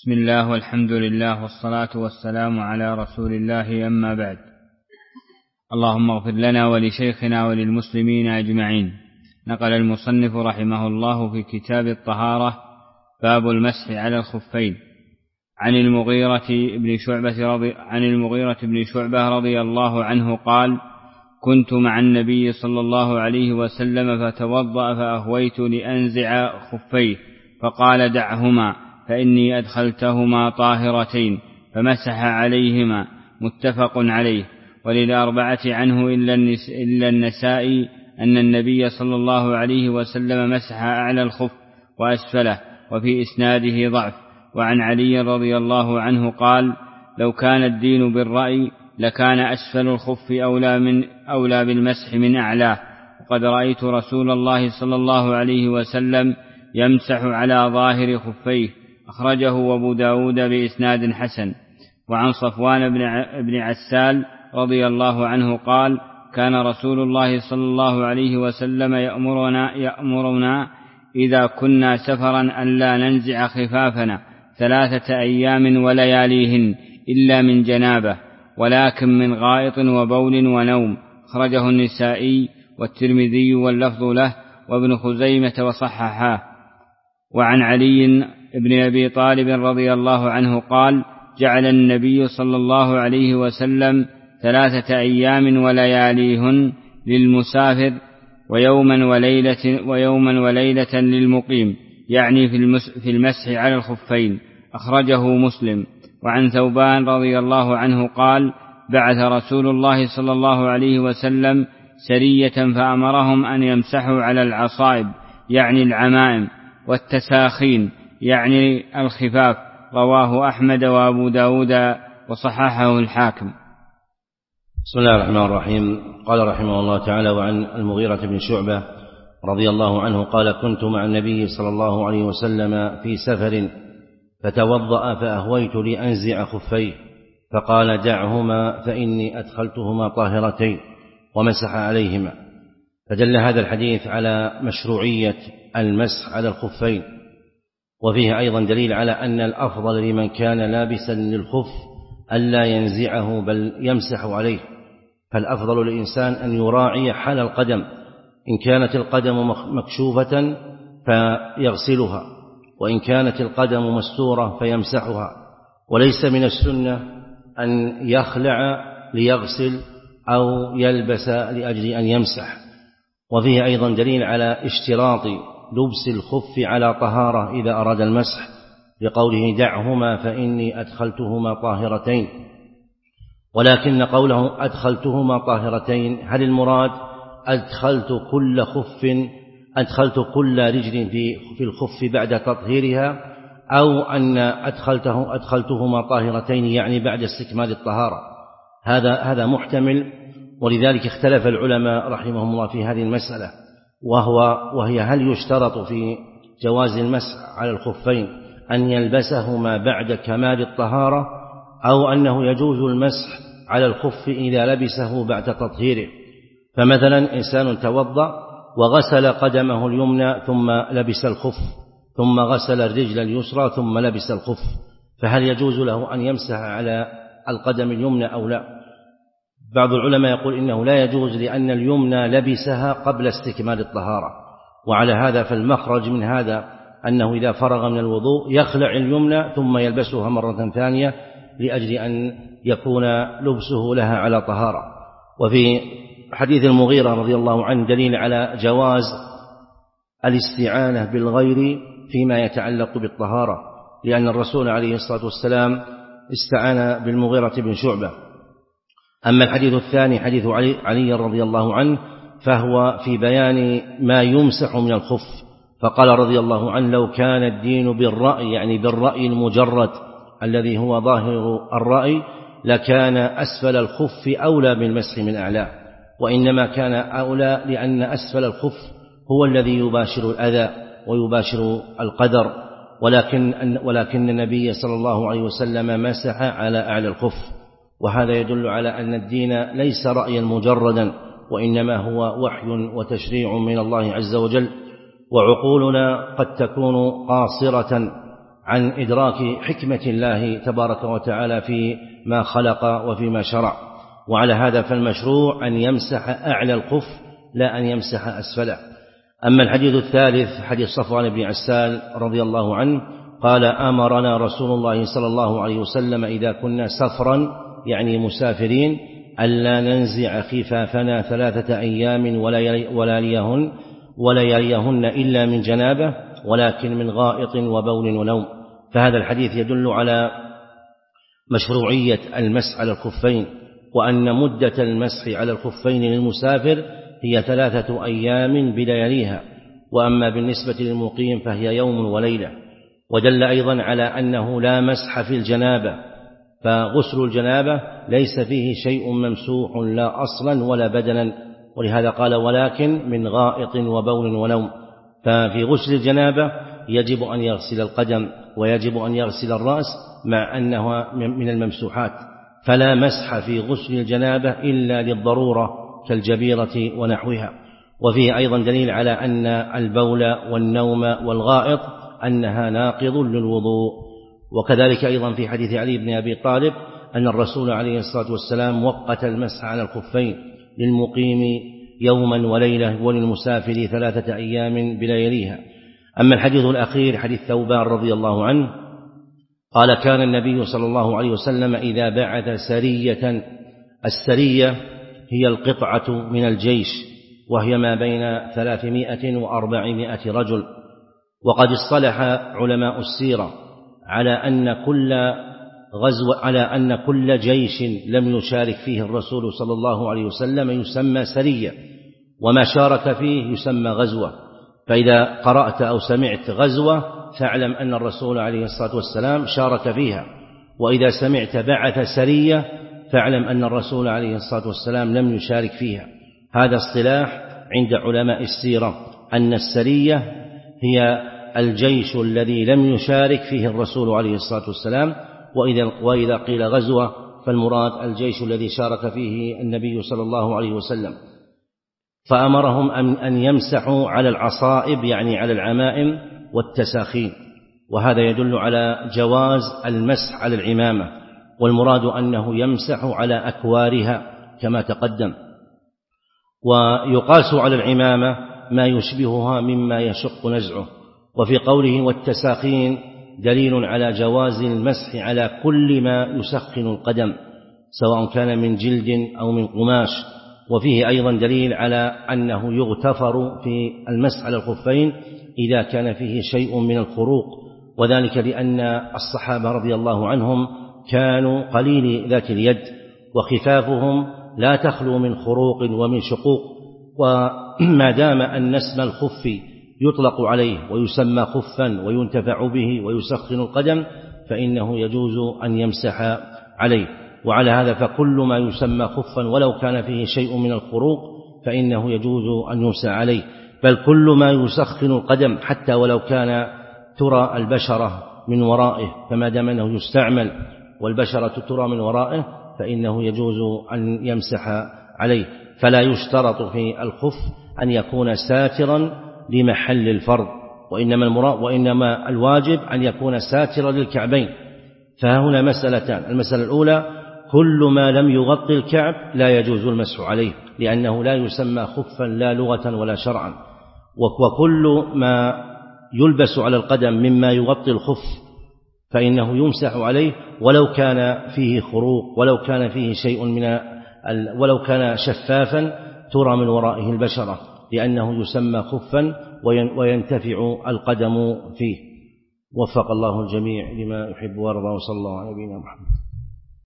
بسم الله والحمد لله والصلاة والسلام على رسول الله، أما بعد. اللهم اغفر لنا ولشيخنا وللمسلمين أجمعين. نقل المصنف رحمه الله في كتاب الطهارة باب المسح على الخفين عن المغيرة بن شعبة رضي الله عنه قال: كنت مع النبي صلى الله عليه وسلم فتوضأ فأهويت لأنزع خفيه فقال: دعهما فإني أدخلتهما طاهرتين، فمسح عليهما. متفق عليه. وللأربعة عنه إلا النسائي أن النبي صلى الله عليه وسلم مسح أعلى الخف وأسفله، وفي إسناده ضعف. وعن علي رضي الله عنه قال: لو كان الدين بالرأي لكان أسفل الخف أولى بالمسح من أعلاه، وقد رأيت رسول الله صلى الله عليه وسلم يمسح على ظاهر خفيه. أخرجه أبو داود بإسناد حسن. وعن صفوان بن عسال رضي الله عنه قال: كان رسول الله صلى الله عليه وسلم يأمرنا إذا كنا سفرا أن لا ننزع خفافنا 3 أيام ولياليهن إلا من جنابه، ولكن من غائط وبول ونوم. أخرجه النسائي والترمذي واللفظ له وابن خزيمة وصححاه. وعن علي بن أبي طالب رضي الله عنه قال: جعل النبي صلى الله عليه وسلم 3 أيام ولياليهن للمسافر ويوما وليلة للمقيم، يعني في المسح على الخفين. أخرجه مسلم. وعن ثوبان رضي الله عنه قال: بعث رسول الله صلى الله عليه وسلم سرية فأمرهم أن يمسحوا على العصائب، يعني العمائم، والتساخين، يعني الخفاف. رواه أحمد وأبو داود وصححه الحاكم. بسم الله الرحمن الرحيم. قال رحمه الله تعالى: وعن المغيرة بن شعبة رضي الله عنه قال: كنت مع النبي صلى الله عليه وسلم في سفر فتوضأ فأهويت لأنزع خفيه فقال: دعهما فإني أدخلتهما طاهرتين، ومسح عليهما. فدل هذا الحديث على مشروعية المسح على الخفين، وفيه أيضا دليل على أن الأفضل لمن كان لابسا للخف ألا ينزعه بل يمسح عليه، فالأفضل للإنسان أن يراعي حال القدم، إن كانت القدم مكشوفة فيغسلها، وإن كانت القدم مستورة فيمسحها. وليس من السنة أن يخلع ليغسل أو يلبس لأجل أن يمسح. وفيه أيضا دليل على اشتراط لبس الخف على طهارة إذا أراد المسح، لقوله: دعهما فإني أدخلتهما طاهرتين. ولكن قوله أدخلتهما طاهرتين، هل المراد أدخلت كل رجل في الخف بعد تطهيرها، أو أن أدخلتهما طاهرتين يعني بعد استكمال الطهارة؟ هذا محتمل، ولذلك اختلف العلماء رحمهم الله في هذه المسألة، وهي هل يشترط في جواز المسح على الخفين أن يلبسهما بعد كمال الطهارة، أو أنه يجوز المسح على الخف إذا لبسه بعد تطهيره؟ فمثلا إنسان توضأ وغسل قدمه اليمنى ثم لبس الخف، ثم غسل الرجل اليسرى ثم لبس الخف، فهل يجوز له أن يمسح على القدم اليمنى أو لا؟ بعض العلماء يقول إنه لا يجوز، لأن اليمنى لبسها قبل استكمال الطهارة، وعلى هذا فالمخرج من هذا أنه إذا فرغ من الوضوء يخلع اليمنى ثم يلبسها مرة ثانية لأجل أن يكون لبسه لها على طهارة. وفي حديث المغيرة رضي الله عنه دليل على جواز الاستعانة بالغير فيما يتعلق بالطهارة، لأن الرسول عليه الصلاة والسلام استعان بالمغيرة بن شعبة. أما الحديث الثاني حديث علي رضي الله عنه فهو في بيان ما يمسح من الخف، فقال رضي الله عنه: لو كان الدين بالرأي، يعني بالرأي المجرد الذي هو ظاهر الرأي، لكان أسفل الخف أولى بالمسح من أعلاه، وإنما كان أولى لأن أسفل الخف هو الذي يباشر الأذى ويباشر القدر، ولكن النبي صلى الله عليه وسلم مسح على أعلى الخف. وهذا يدل على أن الدين ليس رأيا مجردا، وإنما هو وحي وتشريع من الله عز وجل. وعقولنا قد تكون قاصرة عن إدراك حكمة الله تبارك وتعالى في ما خلق وفيما شرع. وعلى هذا فالمشروع أن يمسح أعلى الخف لا أن يمسح أسفله. أما الحديث الثالث حديث صفوان بن عسال رضي الله عنه قال أمرنا رسول الله صلى الله عليه وسلم إذا كنا سفرا يعني مسافرين ألا ننزع خفافنا 3 أيام ولا يليهن إلا من جنابه ولكن من غائط وبول ونوم. فهذا الحديث يدل على مشروعية المسح على الخفين، وأن مدة المسح على الخفين للمسافر هي 3 أيام بلياليها، وأما بالنسبة للمقيم فهي يوم وليلة. ودل أيضا على أنه لا مسح في الجنابة، فغسل الجنابة ليس فيه شيء ممسوح لا أصلا ولا بدنا، ولهذا قال ولكن من غائط وبول ونوم. ففي غسل الجنابة يجب أن يغسل القدم ويجب أن يغسل الرأس مع أنها من الممسوحات، فلا مسح في غسل الجنابة إلا للضرورة كالجبيرة ونحوها. وفيه أيضا دليل على أن البول والنوم والغائط أنها ناقض للوضوء. وكذلك أيضا في حديث علي بن أبي طالب أن الرسول عليه الصلاة والسلام وقت المسح على الخفين للمقيم يوما وليلة وللمسافر 3 أيام بلياليها. أما الحديث الأخير حديث ثوبان رضي الله عنه قال كان النبي صلى الله عليه وسلم إذا بعث سرية، السرية هي القطعة من الجيش وهي ما بين 300 و400 رجل. وقد اصطلح علماء السيرة على أن كل جيش لم يشارك فيه الرسول صلى الله عليه وسلم يسمى سرية، وما شارك فيه يسمى غزوة. فإذا قرأت أو سمعت غزوة فاعلم أن الرسول عليه الصلاة والسلام شارك فيها، وإذا سمعت بعث سرية فاعلم أن الرسول عليه الصلاة والسلام لم يشارك فيها. هذا اصطلاح عند علماء السيرة أن السرية هي الجيش الذي لم يشارك فيه الرسول عليه الصلاة والسلام، وإذا قيل غزوة فالمراد الجيش الذي شارك فيه النبي صلى الله عليه وسلم. فأمرهم أن يمسحوا على العصائب يعني على العمائم والتساخين، وهذا يدل على جواز المسح على العمامة، والمراد أنه يمسح على أكوارها كما تقدم. ويقاس على العمامة ما يشبهها مما يشق نزعه. وفي قوله والتساخين دليل على جواز المسح على كل ما يسخن القدم سواء كان من جلد أو من قماش. وفيه أيضا دليل على أنه يغتفر في المسح على الخفين إذا كان فيه شيء من الخروق، وذلك لأن الصحابة رضي الله عنهم كانوا قليل ذات اليد، وخفافهم لا تخلو من خروق ومن شقوق. وما دام أن اسم الخف يطلق عليه ويسمى خفا وينتفع به ويسخن القدم فإنه يجوز أن يمسح عليه. وعلى هذا فكل ما يسمى خفا ولو كان فيه شيء من الخروق فإنه يجوز أن يمسح عليه، بل كل ما يسخن القدم حتى ولو كان ترى البشرة من ورائه، فما دام أنه يستعمل والبشرة ترى من ورائه فإنه يجوز أن يمسح عليه. فلا يشترط في الخف أن يكون ساترا لمحل الفرض، وإنما الواجب أن يكون ساترا للكعبين. فهنا مسألتان: المسألة الأولى كل ما لم يغطي الكعب لا يجوز المسح عليه لأنه لا يسمى خفا لا لغة ولا شرعا، وكل ما يلبس على القدم مما يغطي الخف فإنه يمسح عليه ولو كان فيه خروق، ولو كان فيه شيء ولو كان شفافا ترى من ورائه البشرة، لأنه يسمى خفا وينتفع القدم فيه. وفق الله الجميع لما يحب ويرضى، وصلى الله على نبينا محمد.